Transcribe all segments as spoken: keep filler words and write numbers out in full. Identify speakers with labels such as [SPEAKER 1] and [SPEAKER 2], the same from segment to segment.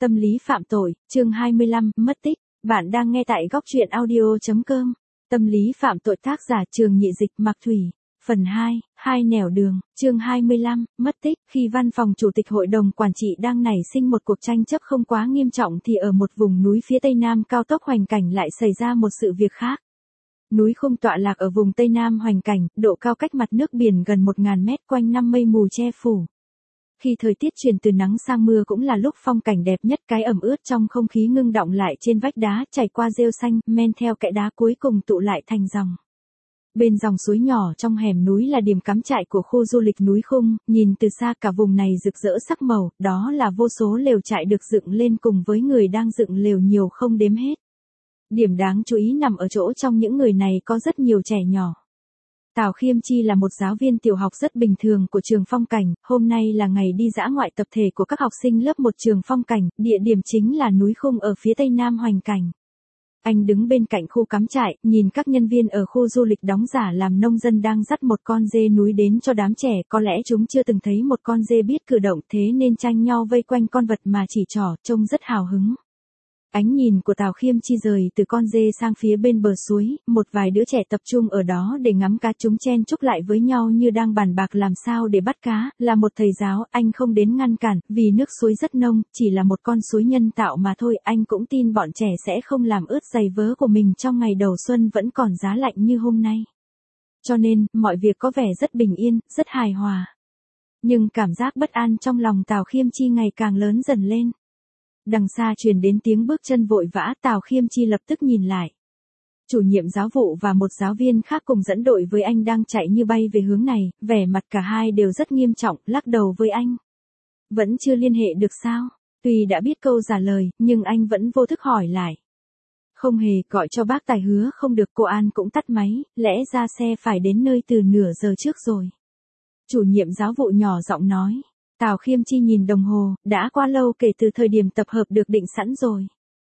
[SPEAKER 1] Tâm lý phạm tội, chương hai mươi lăm, mất tích. Bạn đang nghe tại góc truyện audio chấm com. Tâm lý phạm tội tác giả Trường Nhị Dịch Mạc Thủy. Phần hai, hai nẻo đường, chương hai mươi lăm, mất tích. Khi văn phòng chủ tịch hội đồng quản trị đang nảy sinh một cuộc tranh chấp không quá nghiêm trọng thì ở một vùng núi phía tây nam cao tốc Hoành Cảnh lại xảy ra một sự việc khác. Núi Khung tọa lạc ở vùng tây nam Hoành Cảnh, độ cao cách mặt nước biển gần một nghìn mét, quanh năm mây mù che phủ. Khi thời tiết chuyển từ nắng sang mưa cũng là lúc phong cảnh đẹp nhất, cái ẩm ướt trong không khí ngưng đọng lại trên vách đá, chảy qua rêu xanh, men theo kẽ đá cuối cùng tụ lại thành dòng. Bên dòng suối nhỏ trong hẻm núi là điểm cắm trại của khu du lịch núi Khung, nhìn từ xa cả vùng này rực rỡ sắc màu, đó là vô số lều trại được dựng lên cùng với người đang dựng lều nhiều không đếm hết. Điểm đáng chú ý nằm ở chỗ trong những người này có rất nhiều trẻ nhỏ. Tào Khiêm Chi là một giáo viên tiểu học rất bình thường của trường Phong Cảnh, hôm nay là ngày đi dã ngoại tập thể của các học sinh lớp một trường Phong Cảnh, địa điểm chính là núi Khung ở phía tây nam Hoành Cảnh. Anh đứng bên cạnh khu cắm trại, nhìn các nhân viên ở khu du lịch đóng giả làm nông dân đang dắt một con dê núi đến cho đám trẻ, có lẽ chúng chưa từng thấy một con dê biết cử động thế nên tranh nhau vây quanh con vật mà chỉ trỏ, trông rất hào hứng. Ánh nhìn của Tào Khiêm Chi rời từ con dê sang phía bên bờ suối, một vài đứa trẻ tập trung ở đó để ngắm cá, chúng chen chúc lại với nhau như đang bàn bạc làm sao để bắt cá. Là một thầy giáo, anh không đến ngăn cản, vì nước suối rất nông, chỉ là một con suối nhân tạo mà thôi, anh cũng tin bọn trẻ sẽ không làm ướt giày vớ của mình trong ngày đầu xuân vẫn còn giá lạnh như hôm nay. Cho nên, mọi việc có vẻ rất bình yên, rất hài hòa. Nhưng cảm giác bất an trong lòng Tào Khiêm Chi ngày càng lớn dần lên. Đằng xa truyền đến tiếng bước chân vội vã, Tào Khiêm Chi lập tức nhìn lại. Chủ nhiệm giáo vụ và một giáo viên khác cùng dẫn đội với anh đang chạy như bay về hướng này, vẻ mặt cả hai đều rất nghiêm trọng, lắc đầu với anh. Vẫn chưa liên hệ được sao? Tuy đã biết câu trả lời, nhưng anh vẫn vô thức hỏi lại. Không hề, gọi cho bác Tài hứa không được, cô An cũng tắt máy, lẽ ra xe phải đến nơi từ nửa giờ trước rồi. Chủ nhiệm giáo vụ nhỏ giọng nói. Tào Khiêm Chi nhìn đồng hồ, đã qua lâu kể từ thời điểm tập hợp được định sẵn rồi.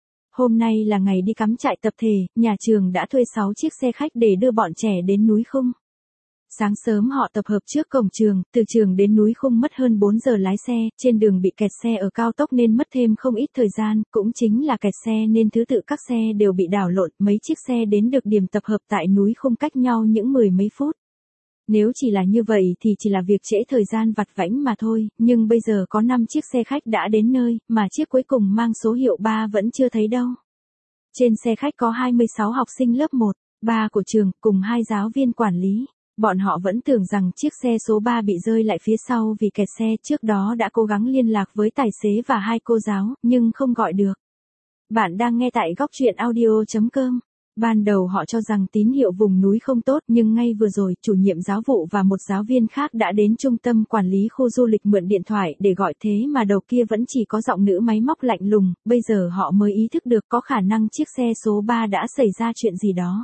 [SPEAKER 1] Hôm nay là ngày đi cắm trại tập thể, nhà trường đã thuê sáu chiếc xe khách để đưa bọn trẻ đến núi Khung. Sáng sớm họ tập hợp trước cổng trường, từ trường đến núi Khung mất hơn bốn giờ lái xe, trên đường bị kẹt xe ở cao tốc nên mất thêm không ít thời gian, cũng chính là kẹt xe nên thứ tự các xe đều bị đảo lộn, mấy chiếc xe đến được điểm tập hợp tại núi Khung cách nhau những mười mấy phút. Nếu chỉ là như vậy thì chỉ là việc trễ thời gian vặt vãnh mà thôi, nhưng bây giờ có năm chiếc xe khách đã đến nơi, mà chiếc cuối cùng mang số hiệu ba vẫn chưa thấy đâu. Trên xe khách có hai mươi sáu học sinh lớp một, ba của trường, cùng hai giáo viên quản lý. Bọn họ vẫn tưởng rằng chiếc xe số ba bị rơi lại phía sau vì kẹt xe, trước đó đã cố gắng liên lạc với tài xế và hai cô giáo, nhưng không gọi được. Bạn đang nghe tại góc truyện audio chấm com. Ban đầu họ cho rằng tín hiệu vùng núi không tốt, nhưng ngay vừa rồi, chủ nhiệm giáo vụ và một giáo viên khác đã đến trung tâm quản lý khu du lịch mượn điện thoại để gọi, thế mà đầu kia vẫn chỉ có giọng nữ máy móc lạnh lùng, bây giờ họ mới ý thức được có khả năng chiếc xe số ba đã xảy ra chuyện gì đó.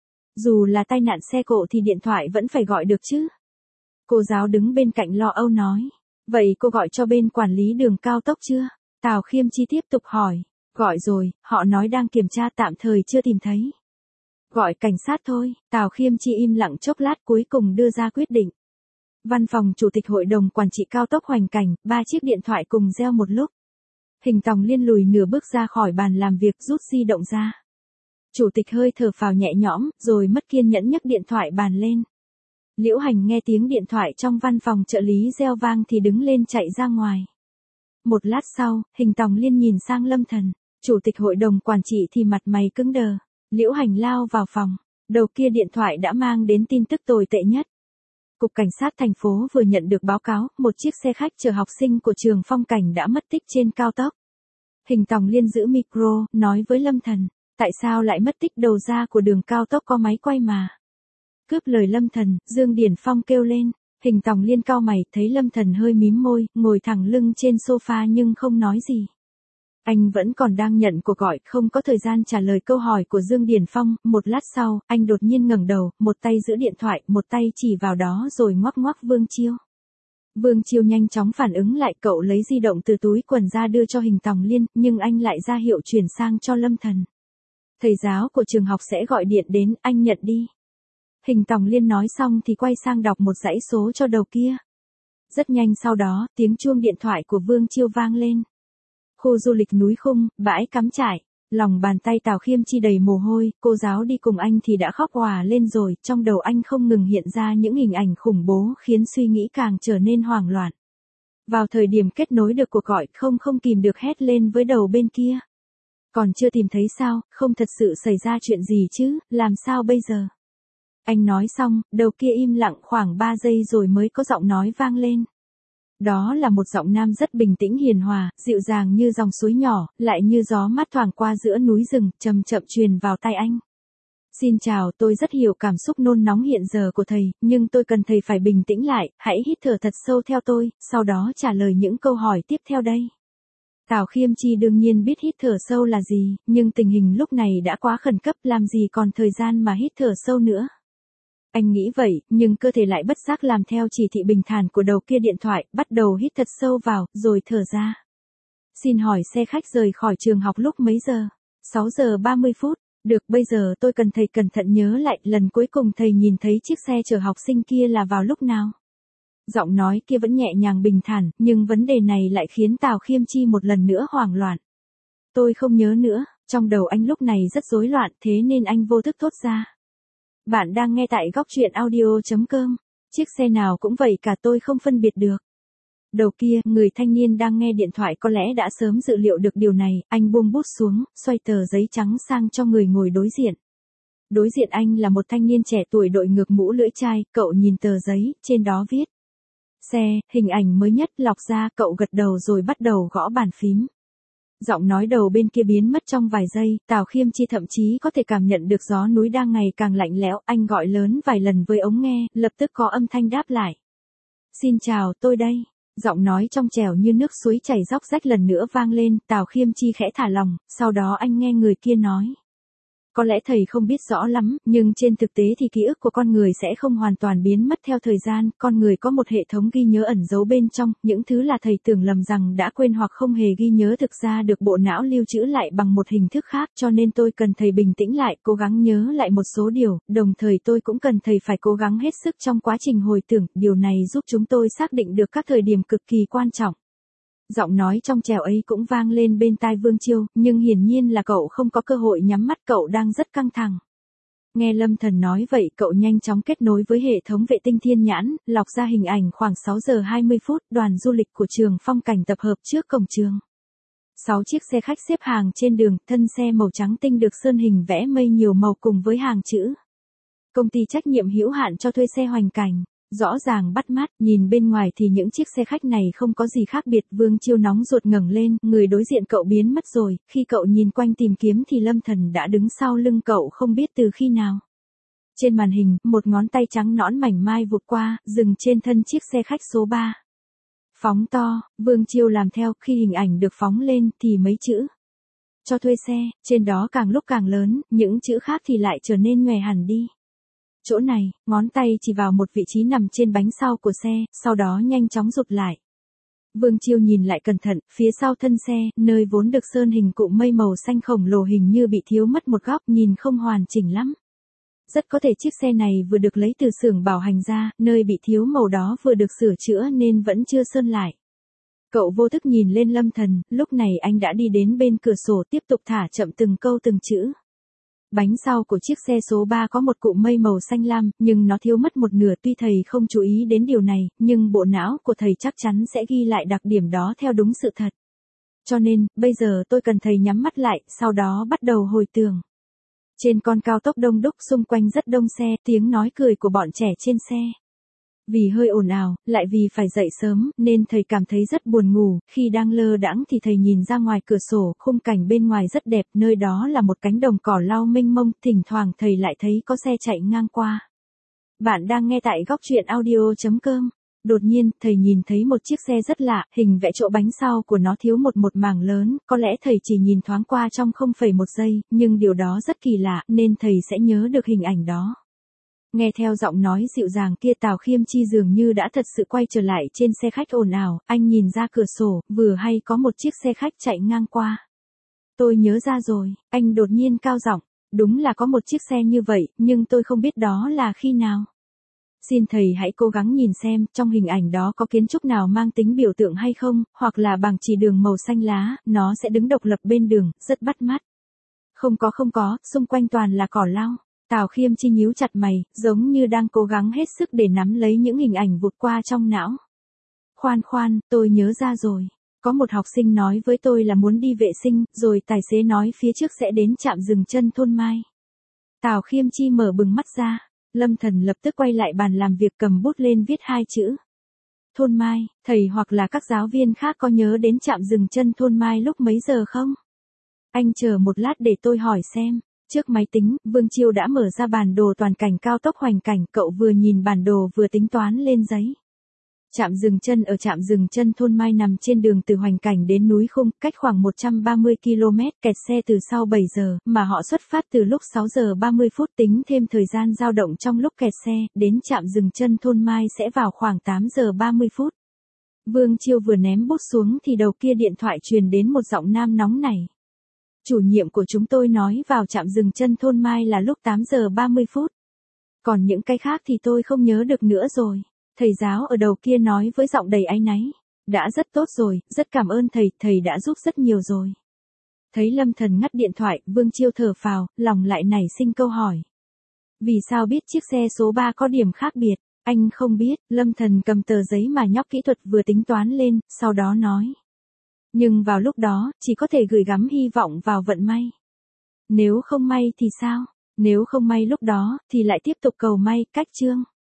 [SPEAKER 1] Dù là tai nạn xe cộ thì điện thoại vẫn phải gọi được chứ. Cô giáo đứng bên cạnh lo âu nói. Vậy cô gọi cho bên quản lý đường cao tốc chưa? Tào Khiêm Chi tiếp tục hỏi. Gọi rồi, họ nói đang kiểm tra, tạm thời chưa tìm thấy. Gọi cảnh sát thôi. Tào Khiêm Chi im lặng chốc lát cuối cùng đưa ra quyết định. Văn phòng chủ tịch hội đồng quản trị cao tốc Hoành Cảnh, ba chiếc điện thoại cùng reo một lúc. Hình Tòng Liên lùi nửa bước ra khỏi bàn làm việc, rút di động ra. Chủ tịch hơi thở phào nhẹ nhõm, rồi mất kiên nhẫn nhấc điện thoại bàn lên. Liễu Hành nghe tiếng điện thoại trong văn phòng trợ lý reo vang thì đứng lên chạy ra ngoài. Một lát sau, Hình Tòng Liên nhìn sang Lâm Thần. Chủ tịch hội đồng quản trị thì mặt mày cứng đờ. Liễu Hành lao vào phòng. Đầu kia điện thoại đã mang đến tin tức tồi tệ nhất. Cục Cảnh sát thành phố vừa nhận được báo cáo, một chiếc xe khách chở học sinh của trường Phong Cảnh đã mất tích trên cao tốc. Hình Tòng Liên giữ micro, nói với Lâm Thần. Tại sao lại mất tích, đầu ra của đường cao tốc có máy quay mà. Cướp lời Lâm Thần, Dương Điển Phong kêu lên. Hình Tòng Liên cau mày, thấy Lâm Thần hơi mím môi, ngồi thẳng lưng trên sofa nhưng không nói gì. Anh vẫn còn đang nhận cuộc gọi, không có thời gian trả lời câu hỏi của Dương Điển Phong. Một lát sau, anh đột nhiên ngẩng đầu, một tay giữ điện thoại, một tay chỉ vào đó rồi ngoắc ngoắc Vương Chiêu. Vương Chiêu nhanh chóng phản ứng lại, cậu lấy di động từ túi quần ra đưa cho Hình Tòng Liên, nhưng anh lại ra hiệu chuyển sang cho Lâm Thần. Thầy giáo của trường học sẽ gọi điện đến, anh nhận đi. Hình Tòng Liên nói xong thì quay sang đọc một dãy số cho đầu kia. Rất nhanh sau đó, tiếng chuông điện thoại của Vương Chiêu vang lên. Khu du lịch núi Khung, bãi cắm trại. Lòng bàn tay Tào Khiêm Chi đầy mồ hôi, cô giáo đi cùng anh thì đã khóc òa lên rồi, trong đầu anh không ngừng hiện ra những hình ảnh khủng bố khiến suy nghĩ càng trở nên hoảng loạn. Vào thời điểm kết nối được cuộc gọi, không không kìm được hét lên với đầu bên kia. Còn chưa tìm thấy sao, không thật sự xảy ra chuyện gì chứ, làm sao bây giờ? Anh nói xong, đầu kia im lặng khoảng ba giây rồi mới có giọng nói vang lên. Đó là một giọng nam rất bình tĩnh hiền hòa, dịu dàng như dòng suối nhỏ, lại như gió mát thoảng qua giữa núi rừng, chậm chậm truyền vào tai anh. Xin chào, tôi rất hiểu cảm xúc nôn nóng hiện giờ của thầy, nhưng tôi cần thầy phải bình tĩnh lại, hãy hít thở thật sâu theo tôi, sau đó trả lời những câu hỏi tiếp theo đây. Tào Khiêm Chi đương nhiên biết hít thở sâu là gì, nhưng tình hình lúc này đã quá khẩn cấp, làm gì còn thời gian mà hít thở sâu nữa. Anh nghĩ vậy, nhưng cơ thể lại bất giác làm theo chỉ thị bình thản của đầu kia điện thoại, bắt đầu hít thật sâu vào, rồi thở ra. Xin hỏi xe khách rời khỏi trường học lúc mấy giờ? sáu giờ ba mươi phút. Được, bây giờ tôi cần thầy cẩn thận nhớ lại, lần cuối cùng thầy nhìn thấy chiếc xe chở học sinh kia là vào lúc nào? Giọng nói kia vẫn nhẹ nhàng bình thản, nhưng vấn đề này lại khiến Tào Khiêm Chi một lần nữa hoảng loạn. Tôi không nhớ nữa, trong đầu anh lúc này rất rối loạn, thế nên anh vô thức thốt ra. Bạn đang nghe tại góc truyện audio chấm com. Chiếc xe nào cũng vậy cả, tôi không phân biệt được. Đầu kia, người thanh niên đang nghe điện thoại có lẽ đã sớm dự liệu được điều này, anh buông bút xuống, xoay tờ giấy trắng sang cho người ngồi đối diện. Đối diện anh là một thanh niên trẻ tuổi đội ngược mũ lưỡi chai, cậu nhìn tờ giấy, trên đó viết. Xe, hình ảnh mới nhất lọc ra, cậu gật đầu rồi bắt đầu gõ bàn phím. Giọng nói đầu bên kia biến mất trong vài giây, Tào Khiêm Chi thậm chí có thể cảm nhận được gió núi đang ngày càng lạnh lẽo, anh gọi lớn vài lần với ống nghe, lập tức có âm thanh đáp lại. Xin chào, tôi đây. Giọng nói trong trẻo như nước suối chảy róc rách lần nữa vang lên, Tào Khiêm Chi khẽ thả lòng, sau đó anh nghe người kia nói. Có lẽ thầy không biết rõ lắm, nhưng trên thực tế thì ký ức của con người sẽ không hoàn toàn biến mất theo thời gian, con người có một hệ thống ghi nhớ ẩn giấu bên trong, những thứ là thầy tưởng lầm rằng đã quên hoặc không hề ghi nhớ thực ra được bộ não lưu trữ lại bằng một hình thức khác, cho nên tôi cần thầy bình tĩnh lại, cố gắng nhớ lại một số điều, đồng thời tôi cũng cần thầy phải cố gắng hết sức trong quá trình hồi tưởng, điều này giúp chúng tôi xác định được các thời điểm cực kỳ quan trọng. Giọng nói trong trẻo ấy cũng vang lên bên tai Vương Chiêu, nhưng hiển nhiên là cậu không có cơ hội nhắm mắt, cậu đang rất căng thẳng. Nghe Lâm Thần nói vậy, cậu nhanh chóng kết nối với hệ thống vệ tinh thiên nhãn, lọc ra hình ảnh khoảng sáu giờ hai mươi phút, đoàn du lịch của trường Phong Cảnh tập hợp trước cổng trường. Sáu chiếc xe khách xếp hàng trên đường, thân xe màu trắng tinh được sơn hình vẽ mây nhiều màu cùng với hàng chữ. Công ty trách nhiệm hữu hạn cho thuê xe Hoành Cảnh. Rõ ràng bắt mắt, nhìn bên ngoài thì những chiếc xe khách này không có gì khác biệt, Vương Chiêu nóng ruột ngẩng lên, người đối diện cậu biến mất rồi, khi cậu nhìn quanh tìm kiếm thì Lâm Thần đã đứng sau lưng cậu không biết từ khi nào. Trên màn hình, một ngón tay trắng nõn mảnh mai vụt qua, dừng trên thân chiếc xe khách số ba. Phóng to, Vương Chiêu làm theo, khi hình ảnh được phóng lên thì mấy chữ. Cho thuê xe, trên đó càng lúc càng lớn, những chữ khác thì lại trở nên nhòe hẳn đi. Chỗ này, ngón tay chỉ vào một vị trí nằm trên bánh sau của xe, sau đó nhanh chóng rụt lại. Vương Chiêu nhìn lại cẩn thận, phía sau thân xe, nơi vốn được sơn hình cụm mây màu xanh khổng lồ hình như bị thiếu mất một góc, nhìn không hoàn chỉnh lắm. Rất có thể chiếc xe này vừa được lấy từ xưởng bảo hành ra, nơi bị thiếu màu đó vừa được sửa chữa nên vẫn chưa sơn lại. Cậu vô thức nhìn lên Lâm Thần, lúc này anh đã đi đến bên cửa sổ tiếp tục thả chậm từng câu từng chữ. Bánh sau của chiếc xe số ba có một cụm mây màu xanh lam, nhưng nó thiếu mất một nửa, tuy thầy không chú ý đến điều này, nhưng bộ não của thầy chắc chắn sẽ ghi lại đặc điểm đó theo đúng sự thật. Cho nên, bây giờ tôi cần thầy nhắm mắt lại, sau đó bắt đầu hồi tưởng. Trên con cao tốc đông đúc xung quanh rất đông xe, tiếng nói cười của bọn trẻ trên xe. Vì hơi ồn ào, lại vì phải dậy sớm, nên thầy cảm thấy rất buồn ngủ, khi đang lơ đãng thì thầy nhìn ra ngoài cửa sổ, khung cảnh bên ngoài rất đẹp, nơi đó là một cánh đồng cỏ lau mênh mông, thỉnh thoảng thầy lại thấy có xe chạy ngang qua. Bạn đang nghe tại góc truyện audio chấm com. Đột nhiên, thầy nhìn thấy một chiếc xe rất lạ, hình vẽ chỗ bánh sau của nó thiếu một một mảng lớn, có lẽ thầy chỉ nhìn thoáng qua trong không phẩy một giây, nhưng điều đó rất kỳ lạ, nên thầy sẽ nhớ được hình ảnh đó. Nghe theo giọng nói dịu dàng kia, Tào Khiêm Chi dường như đã thật sự quay trở lại trên xe khách ồn ào, anh nhìn ra cửa sổ, vừa hay có một chiếc xe khách chạy ngang qua. Tôi nhớ ra rồi, anh đột nhiên cao giọng, đúng là có một chiếc xe như vậy, nhưng tôi không biết đó là khi nào. Xin thầy hãy cố gắng nhìn xem, trong hình ảnh đó có kiến trúc nào mang tính biểu tượng hay không, hoặc là bằng chỉ đường màu xanh lá, nó sẽ đứng độc lập bên đường, rất bắt mắt. Không có không có, xung quanh toàn là cỏ lau. Tào Khiêm Chi nhíu chặt mày, giống như đang cố gắng hết sức để nắm lấy những hình ảnh vụt qua trong não. Khoan khoan, tôi nhớ ra rồi. Có một học sinh nói với tôi là muốn đi vệ sinh, rồi tài xế nói phía trước sẽ đến trạm dừng chân thôn Mai. Tào Khiêm Chi mở bừng mắt ra. Lâm Thần lập tức quay lại bàn làm việc cầm bút lên viết hai chữ. Thôn Mai, thầy hoặc là các giáo viên khác có nhớ đến trạm dừng chân thôn Mai lúc mấy giờ không? Anh chờ một lát để tôi hỏi xem. Trước máy tính, Vương Chiêu đã mở ra bản đồ toàn cảnh cao tốc Hoành Cảnh, cậu vừa nhìn bản đồ vừa tính toán lên giấy. Trạm dừng chân ở trạm dừng chân thôn Mai nằm trên đường từ Hoành Cảnh đến núi Khung, cách khoảng một trăm ba mươi ki lô mét, kẹt xe từ sau bảy giờ, mà họ xuất phát từ lúc sáu giờ ba mươi phút, tính thêm thời gian dao động trong lúc kẹt xe, đến trạm dừng chân thôn Mai sẽ vào khoảng tám giờ ba mươi phút. Vương Chiêu vừa ném bút xuống thì đầu kia điện thoại truyền đến một giọng nam nóng nảy. Chủ nhiệm của chúng tôi nói vào trạm dừng chân thôn Mai là lúc tám giờ ba mươi phút. Còn những cái khác thì tôi không nhớ được nữa rồi. Thầy giáo ở đầu kia nói với giọng đầy áy náy. Đã rất tốt rồi, rất cảm ơn thầy, thầy đã giúp rất nhiều rồi. Thấy Lâm Thần ngắt điện thoại, Vương Chiêu thở phào, lòng lại nảy sinh câu hỏi. Vì sao biết chiếc xe số ba có điểm khác biệt? Anh không biết. Lâm Thần cầm tờ giấy mà nhóc kỹ thuật vừa tính toán lên, sau đó nói. Nhưng vào lúc đó, chỉ có thể gửi gắm hy vọng vào vận may. Nếu không may thì sao? Nếu không may lúc đó, thì lại tiếp tục cầu may, cách chương.